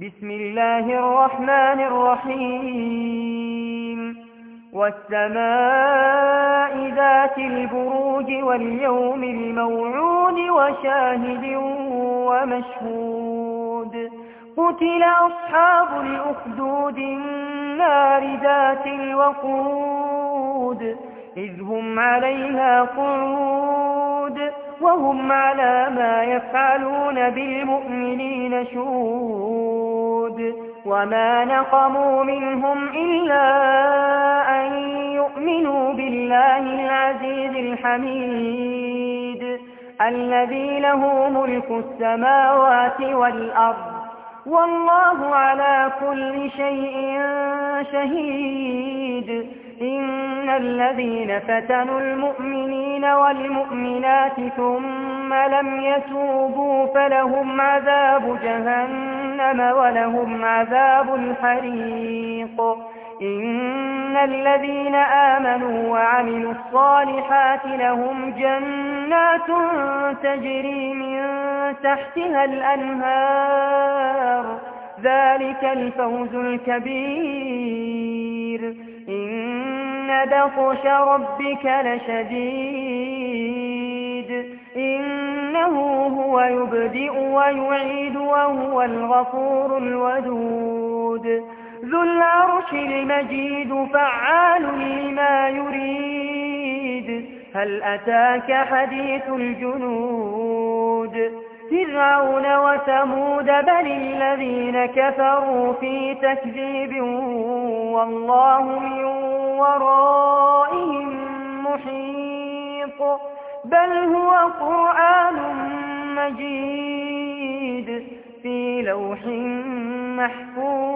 بسم الله الرحمن الرحيم والسماء ذات البروج واليوم الموعود وشاهد ومشهود قتل أصحاب الأخدود النار ذات الوقود إذ هم عليها قعود وهم على ما يفعلون بالمؤمنين شهود وما نقموا منهم إلا أن يؤمنوا بالله العزيز الحميد الذي له ملك السماوات والأرض والله على كل شيء شهيد إن الذين فتنوا المؤمنين والمؤمنات ثم لم يتوبوا فلهم عذاب جهنم ولهم عذاب الحريق إن الذين آمنوا وعملوا الصالحات لهم جنات تجري من تحتها الأنهار ذلك الفوز الكبير إن بطش ربك لشديد إنه هو يبدئ ويعيد وهو الغفور الودود ذو العرش المجيد فعال لما يريد هل أتاك حديث الجنود فرعون وثمود بل الذين كفروا في تكذيب والله من ورائهم محيط بل هو قرآن مجيد في لوح محفوظ